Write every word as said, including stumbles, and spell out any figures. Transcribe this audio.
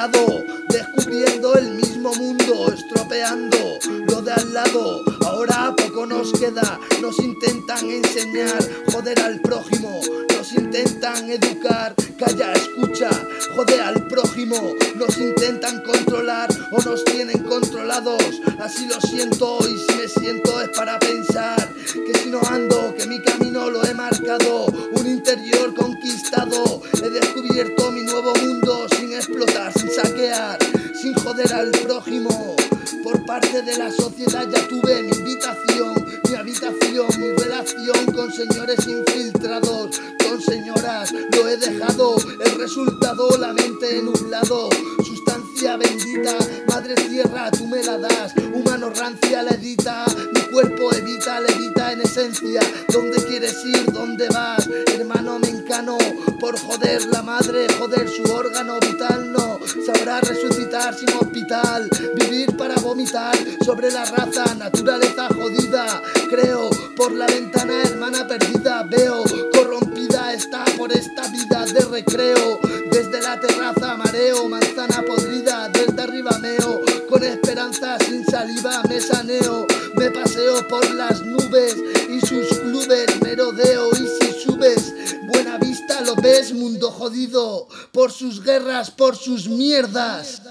lado, descubriendo el mismo mundo, estropeando lo de al lado. Ahora poco nos queda, nos intentan enseñar, joder al prójimo, nos intentan educar, calla, escucha, joder al prójimo, nos intentan controlar o nos tienen controlados. Así lo siento y si me siento es para pensar que si no ando, que mi camino lo he marcado, un interior conquistado, he descubierto mi nuevo mundo sin explotar, sin saquear, sin joder al prójimo. Por parte de la sociedad ya tuve mi invitación, mi habitación, mi relación con señores infiltrados, con señoras, lo he dejado, el resultado, la mente nublado, sustancia bendita, madre tierra, tú me la das, humano rancia la edita, mi cuerpo evita, levita en esencia, ¿dónde quieres ir? ¿Dónde vas? Hermano me encano, por joder la madre, joder su órgano vital, no sabrá resucitar sin hospital, vivir para vomitar sobre la raza, naturaleza jodida, creo, por la ventana hermana perdida, veo, corrompida está por esta vida de recreo, desde la terraza mareo, manzana podrida, desde arriba meo, con esperanza sin saliva me saneo, me paseo por las nubes y sus clubes, merodeo y si subes, buena vista lo ves, mundo jodido, por sus guerras, por sus mierdas.